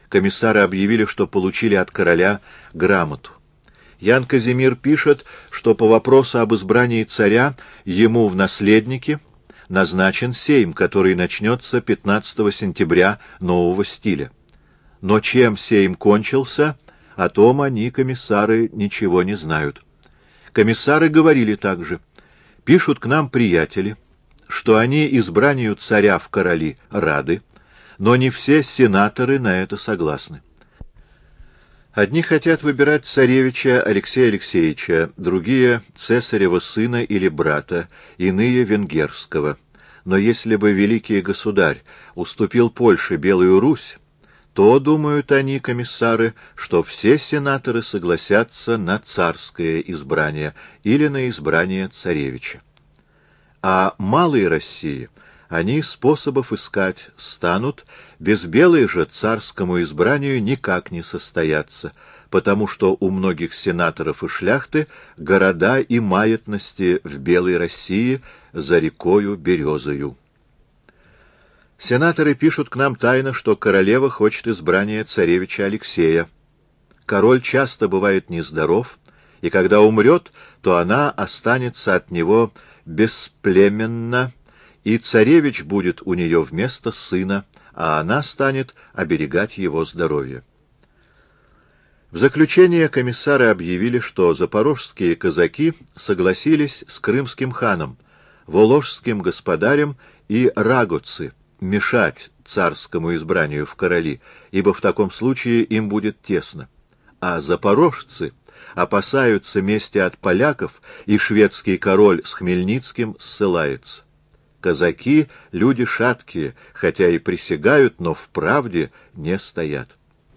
комиссары объявили, что получили от короля грамоту. Ян Казимир пишет, что по вопросу об избрании царя ему в наследники назначен сейм, который начнется 15 сентября нового стиля. Но чем сейм кончился, о том они, комиссары, ничего не знают. Комиссары говорили также: пишут к нам приятели, что они избранию царя в короли рады, но не все сенаторы на это согласны. Одни хотят выбирать царевича Алексея Алексеевича, другие — цесарева сына или брата, иные — венгерского. Но если бы великий государь уступил Польше Белую Русь, то, думают они, комиссары, что все сенаторы согласятся на царское избрание или на избрание царевича. А малой России они способов искать станут, без белой же царскому избранию никак не состоятся, потому что у многих сенаторов и шляхты города и маятности в белой России за рекою Березою. Сенаторы пишут к нам тайно, что королева хочет избрания царевича Алексея. Король часто бывает нездоров, и когда умрет, то она останется от него бесплеменна, и царевич будет у нее вместо сына, а она станет оберегать его здоровье. В заключение комиссары объявили, что запорожские казаки согласились с крымским ханом, воложским господарем и рагоцы мешать царскому избранию в короли, ибо в таком случае им будет тесно. А запорожцы опасаются мести от поляков, и шведский король с Хмельницким ссылается. Казаки — люди шаткие, хотя и присягают, но в правде не стоят.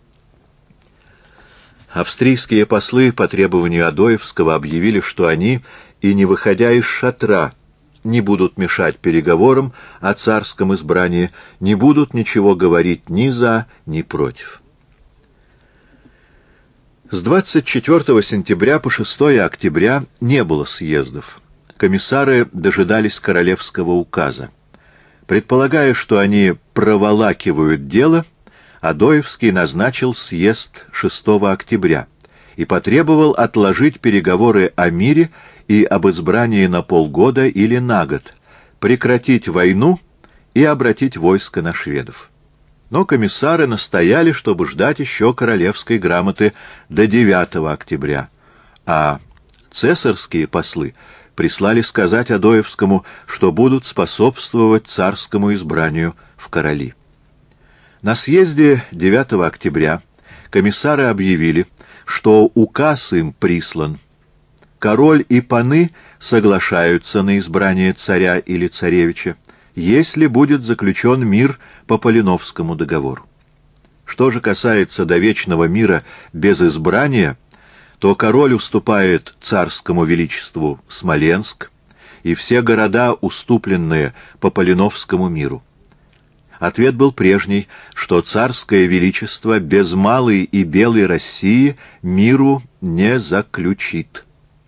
Австрийские послы по требованию Адоевского объявили, что они, и не выходя из шатра, не будут мешать переговорам о царском избрании, не будут ничего говорить ни за, ни против. С 24 сентября по 6 октября не было съездов. Комиссары дожидались королевского указа. Предполагая, что они проволакивают дело, Адоевский назначил съезд 6 октября и потребовал отложить переговоры о мире и об избрании на полгода или на год, прекратить войну и обратить войско на шведов. Но комиссары настояли, чтобы ждать еще королевской грамоты до 9 октября, а цесарские послы прислали сказать Адоевскому, что будут способствовать царскому избранию в короли. На съезде 9 октября комиссары объявили, что указ им прислан. Король и паны соглашаются на избрание царя или царевича, если будет заключен мир по Полиновскому договору. Что же касается до вечного мира без избрания, то король уступает царскому величеству Смоленск и все города, уступленные по Полиновскому миру. Ответ был прежний, что царское величество без малой и белой России миру не заключит.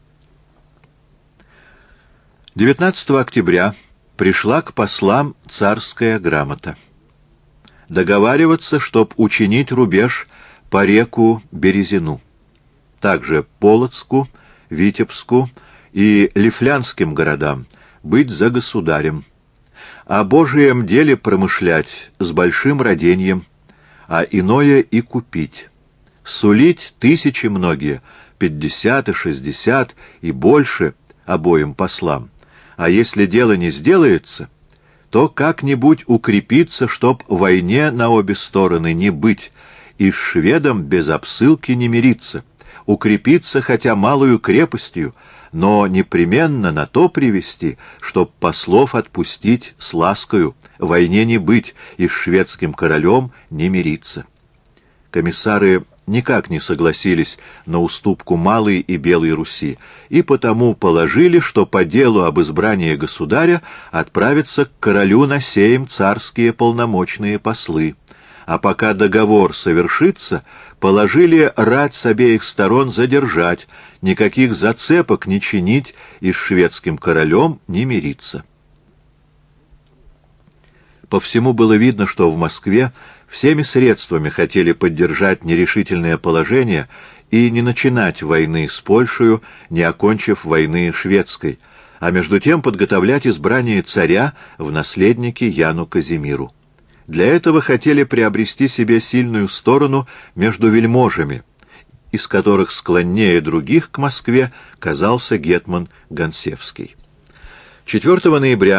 19 октября пришла к послам царская грамота. Договариваться, чтоб учинить рубеж по реку Березину, также Полоцку, Витебску и Лифлянским городам быть за государем, о Божием деле промышлять с большим роденьем, а иное и купить, сулить тысячи многие, 50 и 60 и больше обоим послам, а если дело не сделается, то как-нибудь укрепиться, чтоб войне на обе стороны не быть, и с шведом без обсылки не мириться, укрепиться хотя малую крепостью, но непременно на то привести, чтоб послов отпустить с ласкою, войне не быть и с шведским королем не мириться. Комиссары никак не согласились на уступку Малой и Белой Руси, и потому положили, что по делу об избрании государя отправятся к королю на сейм царские полномочные послы, а пока договор совершится, положили рать с обеих сторон задержать, никаких зацепок не чинить и с шведским королем не мириться. По всему было видно, что в Москве всеми средствами хотели поддержать нерешительное положение и не начинать войны с Польшей, не окончив войны шведской, а между тем подготовлять избрание царя в наследники Яну Казимиру. Для этого хотели приобрести себе сильную сторону между вельможами, из которых склоннее других к Москве казался гетман Гонсевский. 4 ноября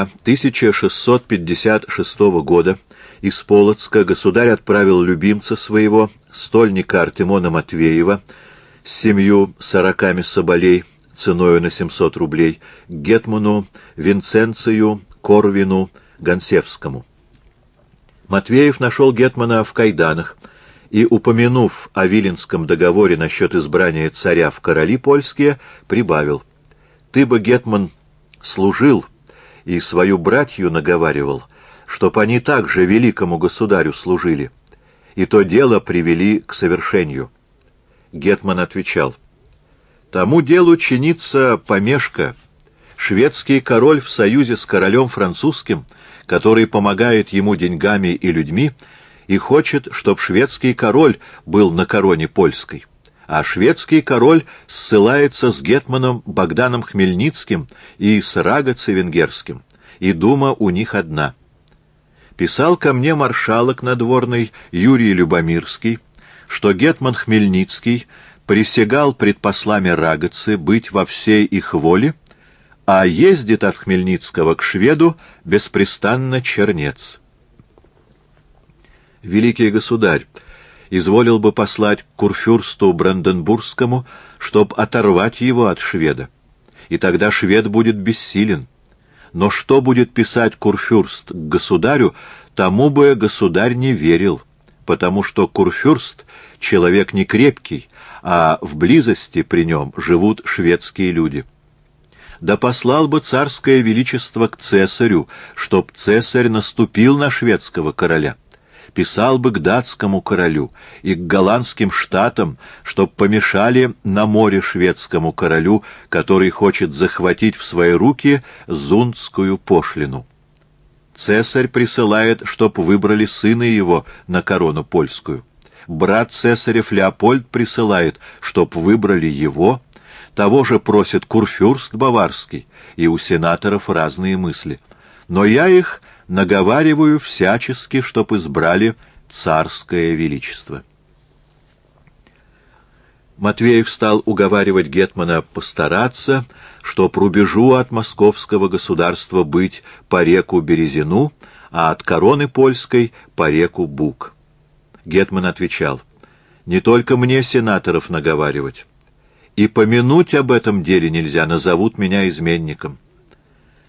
1656 года из Полоцка государь отправил любимца своего, стольника Артемона Матвеева, с 740 соболей, ценою на 700 рублей, к гетману Винценцию Корвину Гонсевскому. Матвеев нашел гетмана в кайданах и, упомянув о Виленском договоре насчет избрания царя в короли польские, прибавил: «Ты бы, гетман, служил и свою братью наговаривал, чтоб они также великому государю служили, и то дело привели к совершению». Гетман отвечал: «Тому делу чинится помешка. Шведский король в союзе с королем французским, который помогает ему деньгами и людьми, и хочет, чтоб шведский король был на короне польской. А шведский король ссылается с гетманом Богданом Хмельницким и с Рагоци венгерским, и дума у них одна. Писал ко мне маршалок надворный Юрий Любомирский, что гетман Хмельницкий присягал пред послами Рагоцы быть во всей их воле, а ездит от Хмельницкого к шведу беспрестанно чернец. Великий государь изволил бы послать к курфюрсту Бранденбургскому, чтоб оторвать его от шведа, и тогда швед будет бессилен. Но что будет писать курфюрст к государю, тому бы государь не верил, потому что курфюрст — человек не крепкий, а в близости при нем живут шведские люди. Да послал бы царское величество к цесарю, чтоб цесарь наступил на шведского короля. Писал бы к датскому королю и к голландским штатам, чтоб помешали на море шведскому королю, который хочет захватить в свои руки зундскую пошлину. Цесарь присылает, чтоб выбрали сына его на корону польскую. Брат цесарев Леопольд присылает, чтоб выбрали его. Того же просит курфюрст баварский, и у сенаторов разные мысли. Но я их наговариваю всячески, чтоб избрали царское величество». Матвеев стал уговаривать гетмана постараться, чтоб рубежу от московского государства быть по реку Березину, а от короны польской по реку Буг. Гетман отвечал: «Не только мне сенаторов наговаривать. И помянуть об этом деле нельзя, назовут меня изменником.